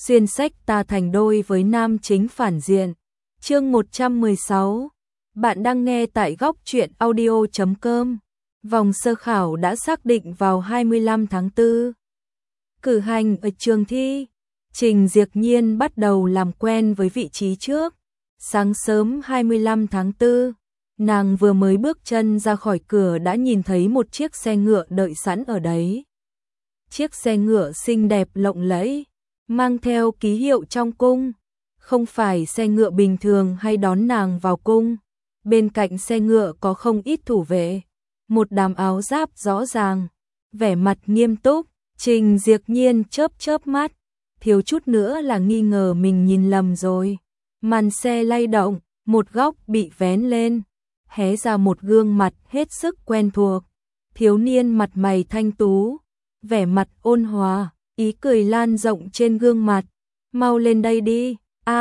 xuyên sách ta thành đôi với nam chính phản diện. Chương 116. Bạn đang nghe tại góc truyện audio.com. Vòng sơ khảo đã xác định vào 25 tháng 4. Cử hành ở trường thi, Trình Diệc Nhiên bắt đầu làm quen với vị trí trước. Sáng sớm 25 tháng 4, nàng vừa mới bước chân ra khỏi cửa đã nhìn thấy một chiếc xe ngựa đợi sẵn ở đấy. Chiếc xe ngựa xinh đẹp lộng lẫy, mang theo ký hiệu trong cung, không phải xe ngựa bình thường hay đón nàng vào cung. Bên cạnh xe ngựa có không ít thủ vệ, một đám áo giáp rõ ràng, vẻ mặt nghiêm túc. Trình Diệc Nhiên chớp chớp mắt, thiếu chút nữa là nghi ngờ mình nhìn lầm rồi. Màn xe lay động, một góc bị vén lên, hé ra một gương mặt hết sức quen thuộc. Thiếu niên mặt mày thanh tú, vẻ mặt ôn hòa, ý cười lan rộng trên gương mặt. Mau lên đây đi.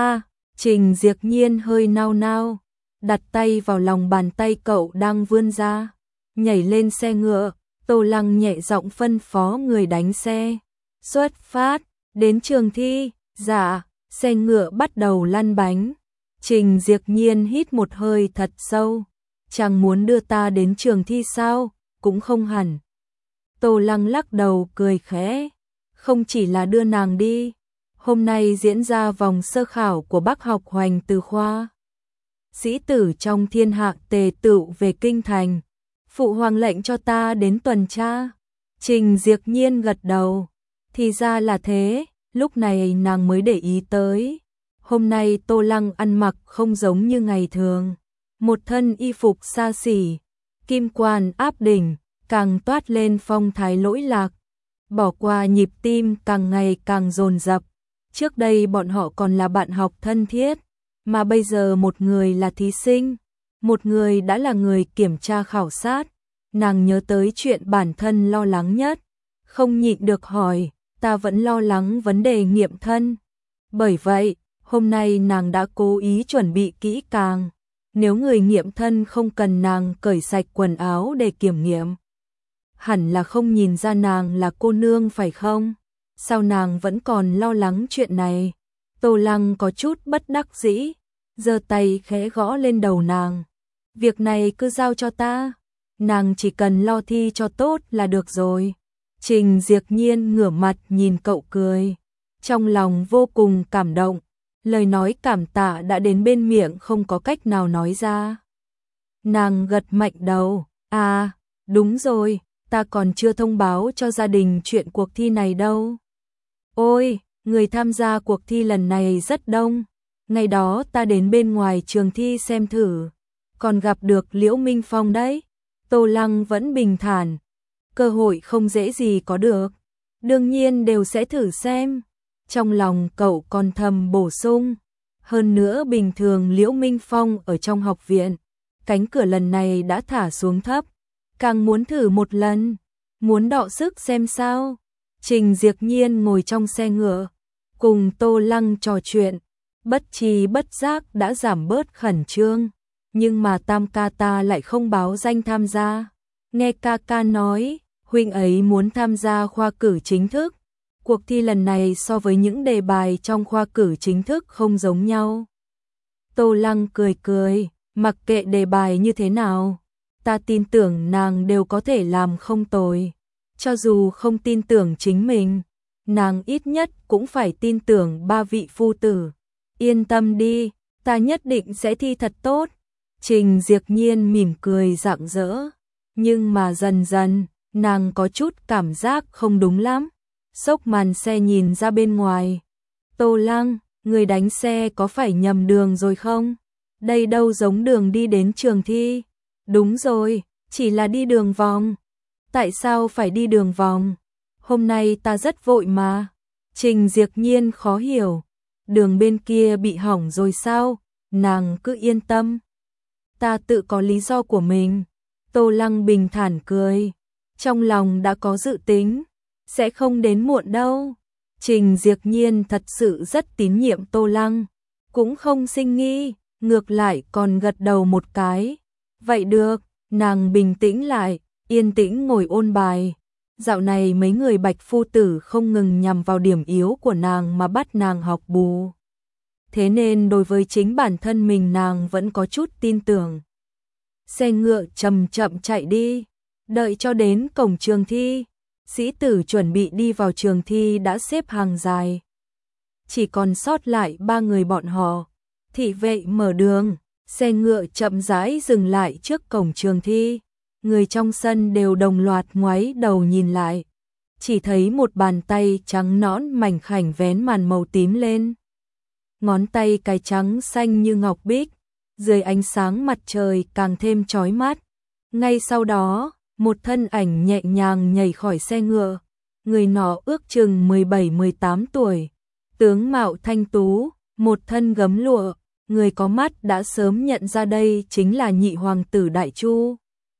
Trình Diệc Nhiên hơi nao nao, đặt tay vào lòng bàn tay cậu đang vươn ra, nhảy lên xe ngựa. Tô Lăng nhẹ giọng phân phó người đánh xe. Xuất phát, đến trường thi. Dạ. Xe ngựa bắt đầu lăn bánh. Trình Diệc Nhiên hít một hơi thật sâu. Chàng muốn đưa ta đến trường thi sao? Cũng không hẳn. Tô Lăng lắc đầu cười khẽ. Không chỉ là đưa nàng đi. Hôm nay diễn ra vòng sơ khảo của Bắc học Hoành từ khoa. Sĩ tử trong thiên hạ tề tựu về kinh thành. Phụ hoàng lệnh cho ta đến tuần tra. Trình Diệc Nhiên gật đầu. Thì ra là thế, lúc này nàng mới để ý tới. Hôm nay Tô Lăng ăn mặc không giống như ngày thường. Một thân y phục xa xỉ, kim quan áp đỉnh, càng toát lên phong thái lỗi lạc. Bỏ qua nhịp tim càng ngày càng dồn dập. Trước đây bọn họ còn là bạn học thân thiết, mà bây giờ một người là thí sinh, một người đã là người kiểm tra khảo sát. Nàng nhớ tới chuyện bản thân lo lắng nhất, không nhịn được hỏi, ta vẫn lo lắng vấn đề nghiệm thân. Bởi vậy, hôm nay nàng đã cố ý chuẩn bị kỹ càng. Nếu người nghiệm thân không cần nàng cởi sạch quần áo để kiểm nghiệm, hẳn là không nhìn ra nàng là cô nương phải không? Sao nàng vẫn còn lo lắng chuyện này? Tô Lăng có chút bất đắc dĩ, giơ tay khẽ gõ lên đầu nàng. Việc này cứ giao cho ta, nàng chỉ cần lo thi cho tốt là được rồi. Trình Diệc Nhiên ngửa mặt nhìn cậu cười, trong lòng vô cùng cảm động. Lời nói cảm tạ đã đến bên miệng không có cách nào nói ra. Nàng gật mạnh đầu. Đúng rồi, ta còn chưa thông báo cho gia đình chuyện cuộc thi này đâu. Ôi, người tham gia cuộc thi lần này rất đông. Ngày đó ta đến bên ngoài trường thi xem thử, còn gặp được Liễu Minh Phong đấy. Tô Lăng vẫn bình thản. Cơ hội không dễ gì có được, đương nhiên đều sẽ thử xem. Trong lòng cậu còn thầm bổ sung. Hơn nữa bình thường Liễu Minh Phong ở trong học viện, cánh cửa lần này đã thả xuống thấp, càng muốn thử một lần, muốn đọ sức xem sao. Trình Diệc Nhiên ngồi trong xe ngựa, cùng Tô Lăng trò chuyện, bất tri bất giác đã giảm bớt khẩn trương. Nhưng mà tam ca ta lại không báo danh tham gia. Nghe ca ca nói, huynh ấy muốn tham gia khoa cử chính thức. Cuộc thi lần này so với những đề bài trong khoa cử chính thức không giống nhau. Tô Lăng cười cười, mặc kệ đề bài như thế nào, ta tin tưởng nàng đều có thể làm không tồi. Cho dù không tin tưởng chính mình, nàng ít nhất cũng phải tin tưởng ba vị phu tử. Yên tâm đi, ta nhất định sẽ thi thật tốt. Trình Diệc Nhiên mỉm cười rạng rỡ, nhưng mà dần dần, nàng có chút cảm giác không đúng lắm. Xốc màn xe nhìn ra bên ngoài. Tô Lăng, người đánh xe có phải nhầm đường rồi không? Đây đâu giống đường đi đến trường thi. Đúng rồi, chỉ là đi đường vòng. Tại sao phải đi đường vòng? Hôm nay ta rất vội mà. Trình Diệc Nhiên khó hiểu. Đường bên kia bị hỏng rồi sao? Nàng cứ yên tâm, ta tự có lý do của mình. Tô Lăng bình thản cười, trong lòng đã có dự tính, sẽ không đến muộn đâu. Trình Diệc Nhiên thật sự rất tín nhiệm Tô Lăng, cũng không sinh nghi, ngược lại còn gật đầu một cái. Vậy được, nàng bình tĩnh lại, yên tĩnh ngồi ôn bài. Dạo này mấy người Bạch phu tử không ngừng nhằm vào điểm yếu của nàng mà bắt nàng học bù. Thế nên đối với chính bản thân mình nàng vẫn có chút tin tưởng. Xe ngựa chậm chậm chạy đi, đợi cho đến cổng trường thi, sĩ tử chuẩn bị đi vào trường thi đã xếp hàng dài. Chỉ còn sót lại 3 người bọn họ. Thị vệ mở đường, xe ngựa chậm rãi dừng lại trước cổng trường thi. Người trong sân đều đồng loạt ngoái đầu nhìn lại. Chỉ thấy một bàn tay trắng nõn mảnh khảnh vén màn màu tím lên. Ngón tay cái trắng xanh như ngọc bích, dưới ánh sáng mặt trời càng thêm chói mắt. Ngay sau đó, một thân ảnh nhẹ nhàng nhảy khỏi xe ngựa. Người nọ ước chừng 17-18 tuổi, tướng mạo thanh tú, một thân gấm lụa, người có mắt đã sớm nhận ra đây chính là nhị hoàng tử Đại Chu.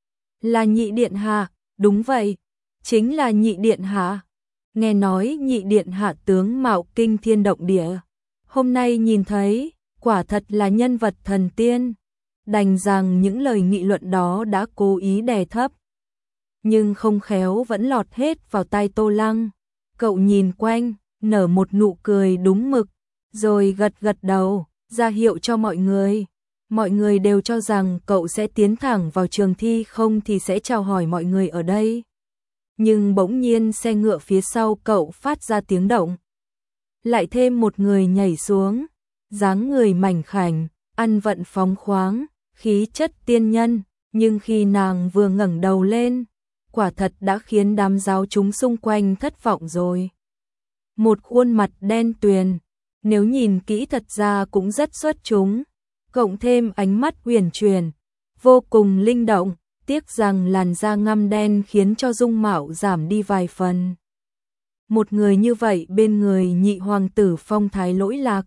Là nhị điện hạ, đúng vậy, chính là nhị điện hạ. Nghe nói nhị điện hạ tướng mạo kinh thiên động địa. Hôm nay nhìn thấy, quả thật là nhân vật thần tiên. Đành rằng những lời nghị luận đó đã cố ý đè thấp. Nhưng không khéo vẫn lọt hết vào tai Tô Lăng. Cậu nhìn quanh, nở một nụ cười đúng mực, rồi gật gật đầu, ra hiệu cho mọi người. Mọi người đều cho rằng cậu sẽ tiến thẳng vào trường thi, không thì sẽ chào hỏi mọi người ở đây. Nhưng bỗng nhiên xe ngựa phía sau cậu phát ra tiếng động. Lại thêm một người nhảy xuống, dáng người mảnh khảnh, ăn vận phóng khoáng, khí chất tiên nhân, nhưng khi nàng vừa ngẩng đầu lên, quả thật đã khiến đám giáo chúng xung quanh thất vọng rồi. Một khuôn mặt đen tuyền, nếu nhìn kỹ thật ra cũng rất xuất chúng, cộng thêm ánh mắt huyền chuyển, vô cùng linh động, tiếc rằng làn da ngăm đen khiến cho dung mạo giảm đi vài phần. Một người như vậy bên người nhị hoàng tử phong thái lỗi lạc,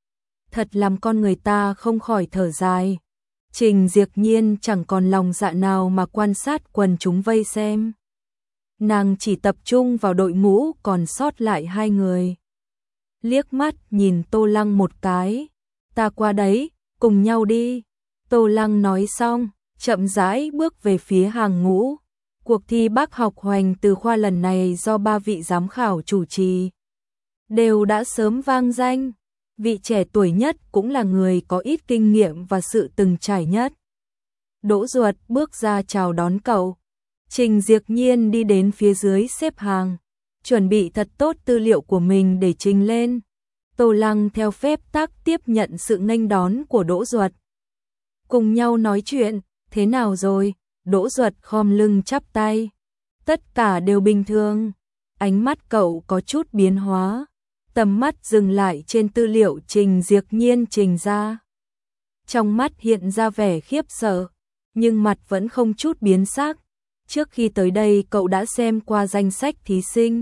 thật làm con người ta không khỏi thở dài. Trình Diệp Nhiên chẳng còn lòng dạ nào mà quan sát quần chúng vây xem. Nàng chỉ tập trung vào đội ngũ còn sót lại 2 người. Liếc mắt nhìn Tô Lăng một cái, ta qua đấy, cùng nhau đi. Tô Lăng nói xong, chậm rãi bước về phía hàng ngũ. Cuộc thi Bác học hoành từ khoa lần này do 3 vị giám khảo chủ trì, đều đã sớm vang danh. Vị trẻ tuổi nhất cũng là người có ít kinh nghiệm và sự từng trải nhất. Đỗ Duật bước ra chào đón cậu. Trình Diệp Nhiên đi đến phía dưới xếp hàng, chuẩn bị thật tốt tư liệu của mình để trình lên. Tô Lăng theo phép tắc tiếp nhận sự nghênh đón của Đỗ Duật. Cùng nhau nói chuyện, thế nào rồi? Đỗ Duật khom lưng chắp tay. Tất cả đều bình thường. Ánh mắt cậu có chút biến hóa. Tầm mắt dừng lại trên tư liệu Trình Diệp Nhiên trình ra. Trong mắt hiện ra vẻ khiếp sợ, nhưng mặt vẫn không chút biến sắc. Trước khi tới đây cậu đã xem qua danh sách thí sinh.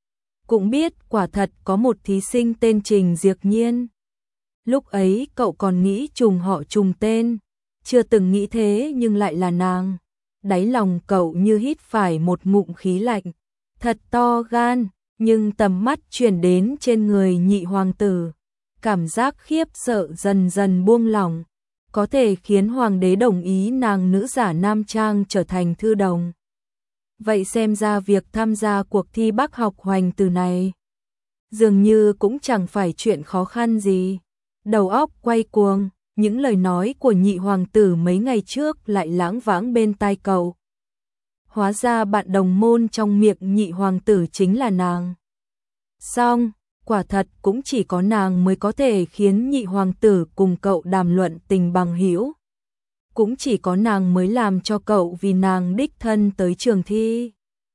Cũng biết quả thật có một thí sinh tên Trình Diệp Nhiên. Lúc ấy cậu còn nghĩ trùng họ trùng tên, chưa từng nghĩ thế nhưng lại là nàng. Đáy lòng cậu như hít phải một ngụm khí lạnh, thật to gan. Nhưng tầm mắt chuyển đến trên người nhị hoàng tử, cảm giác khiếp sợ dần dần buông lỏng, có thể khiến hoàng đế đồng ý nàng nữ giả nam trang trở thành thư đồng. Vậy xem ra việc tham gia cuộc thi Bác học hoành từ này dường như cũng chẳng phải chuyện khó khăn gì. Đầu óc quay cuồng, những lời nói của nhị hoàng tử mấy ngày trước lại lãng vãng bên tai cậu. Hóa ra bạn đồng môn trong miệng nhị hoàng tử chính là nàng. Xong, quả thật cũng chỉ có nàng mới có thể khiến nhị hoàng tử cùng cậu đàm luận tình bằng hữu. Cũng chỉ có nàng mới làm cho cậu vì nàng đích thân tới trường thi.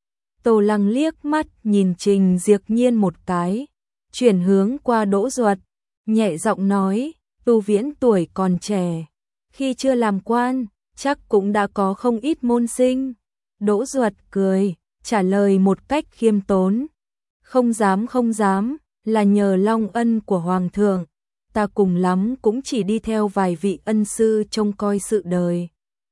Tô Lăng liếc mắt nhìn Trình Diệp Nhiên một cái, chuyển hướng qua Đỗ Duật, nhẹ giọng nói, Tu Viễn tuổi còn trẻ, khi chưa làm quan, chắc cũng đã có không ít môn sinh. Đỗ Duật cười, trả lời một cách khiêm tốn. Không dám, là nhờ long ân của Hoàng thượng, ta cùng lắm cũng chỉ đi theo vài vị ân sư trông coi sự đời.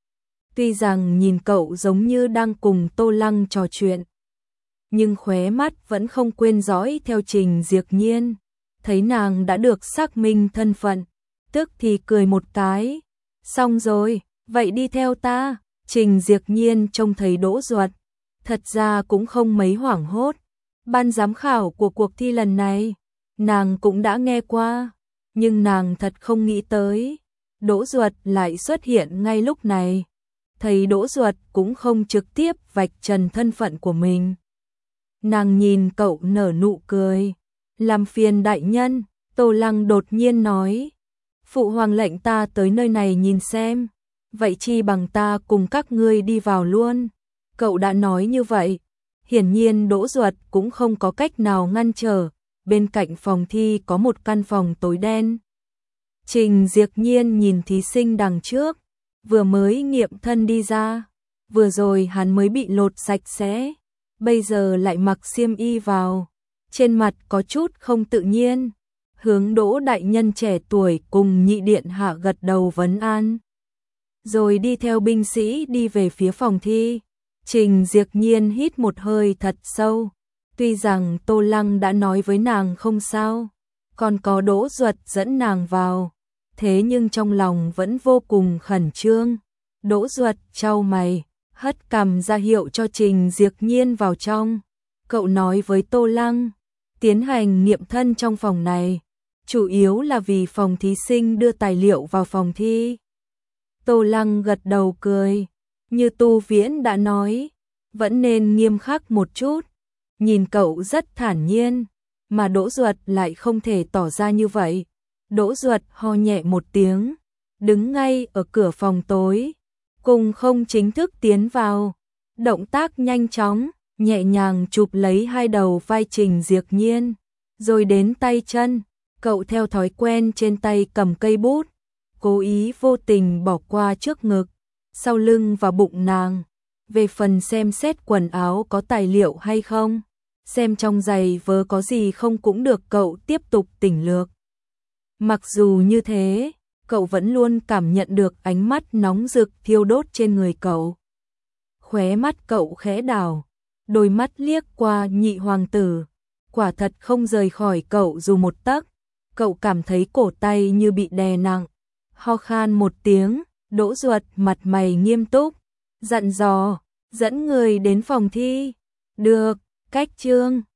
Tuy rằng nhìn cậu giống như đang cùng Tô Lăng trò chuyện, nhưng khóe mắt vẫn không quên dõi theo Trình Diệp Nhiên. Thấy nàng đã được xác minh thân phận, tức thì cười một cái. Xong rồi, vậy đi theo ta. Trình Diệp Nhiên trông thấy Đỗ Duật, Thật ra cũng không mấy hoảng hốt. Ban giám khảo của cuộc thi lần này, nàng cũng đã nghe qua, nhưng nàng thật không nghĩ tới. Đỗ Duật lại xuất hiện ngay lúc này. Thấy Đỗ Duật cũng không trực tiếp vạch trần thân phận của mình. Nàng nhìn cậu nở nụ cười. Làm phiền đại nhân, Tô Lăng đột nhiên nói. Phụ hoàng lệnh ta tới nơi này nhìn xem. Vậy chi bằng ta cùng các ngươi đi vào luôn. Cậu đã nói như vậy. Hiển nhiên Đỗ Duật cũng không có cách nào ngăn trở. Bên cạnh phòng thi có một căn phòng tối đen. Trình Diệp Nhiên nhìn thí sinh đằng trước. Vừa mới nghiệm thân đi ra. Vừa rồi hắn mới bị lột sạch sẽ. Bây giờ lại mặc xiêm y vào. Trên mặt có chút không tự nhiên. Hướng Đỗ đại nhân trẻ tuổi cùng nhị điện hạ gật đầu vấn an. Rồi đi theo binh sĩ đi về phía phòng thi. Trình Diệp Nhiên hít một hơi thật sâu. Tuy rằng Tô Lăng đã nói với nàng không sao, còn có Đỗ Duật dẫn nàng vào, thế nhưng trong lòng vẫn vô cùng khẩn trương. Đỗ Duật chau mày, hất cằm ra hiệu cho Trình Diệp Nhiên vào trong. Cậu nói với Tô Lăng, tiến hành nghiệm thân trong phòng này, chủ yếu là vì phòng thí sinh đưa tài liệu vào phòng thi. Tô Lăng gật đầu cười, như Tu Viễn đã nói, vẫn nên nghiêm khắc một chút. Nhìn cậu rất thản nhiên, mà Đỗ Duật lại không thể tỏ ra như vậy. Đỗ Duật ho nhẹ một tiếng, đứng ngay ở cửa phòng tối, cùng không chính thức tiến vào. Động tác nhanh chóng, nhẹ nhàng chụp lấy hai đầu vai Trình Diệp Nhiên, rồi đến tay chân. Cậu theo thói quen trên tay cầm cây bút, cố ý vô tình bỏ qua trước ngực, sau lưng và bụng nàng. Về phần xem xét quần áo có tài liệu hay không, xem trong giày vớ có gì không cũng được, cậu tiếp tục tỉnh lược. Mặc dù như thế, cậu vẫn luôn cảm nhận được ánh mắt nóng rực thiêu đốt trên người cậu. Khóe mắt cậu khẽ đảo, đôi mắt liếc qua nhị hoàng tử, quả thật không rời khỏi cậu dù một tấc. Cậu cảm thấy cổ tay như bị đè nặng, ho khan một tiếng. Đỗ Duật mặt mày nghiêm túc, dặn dò, dẫn người đến phòng thi. Được, cách chương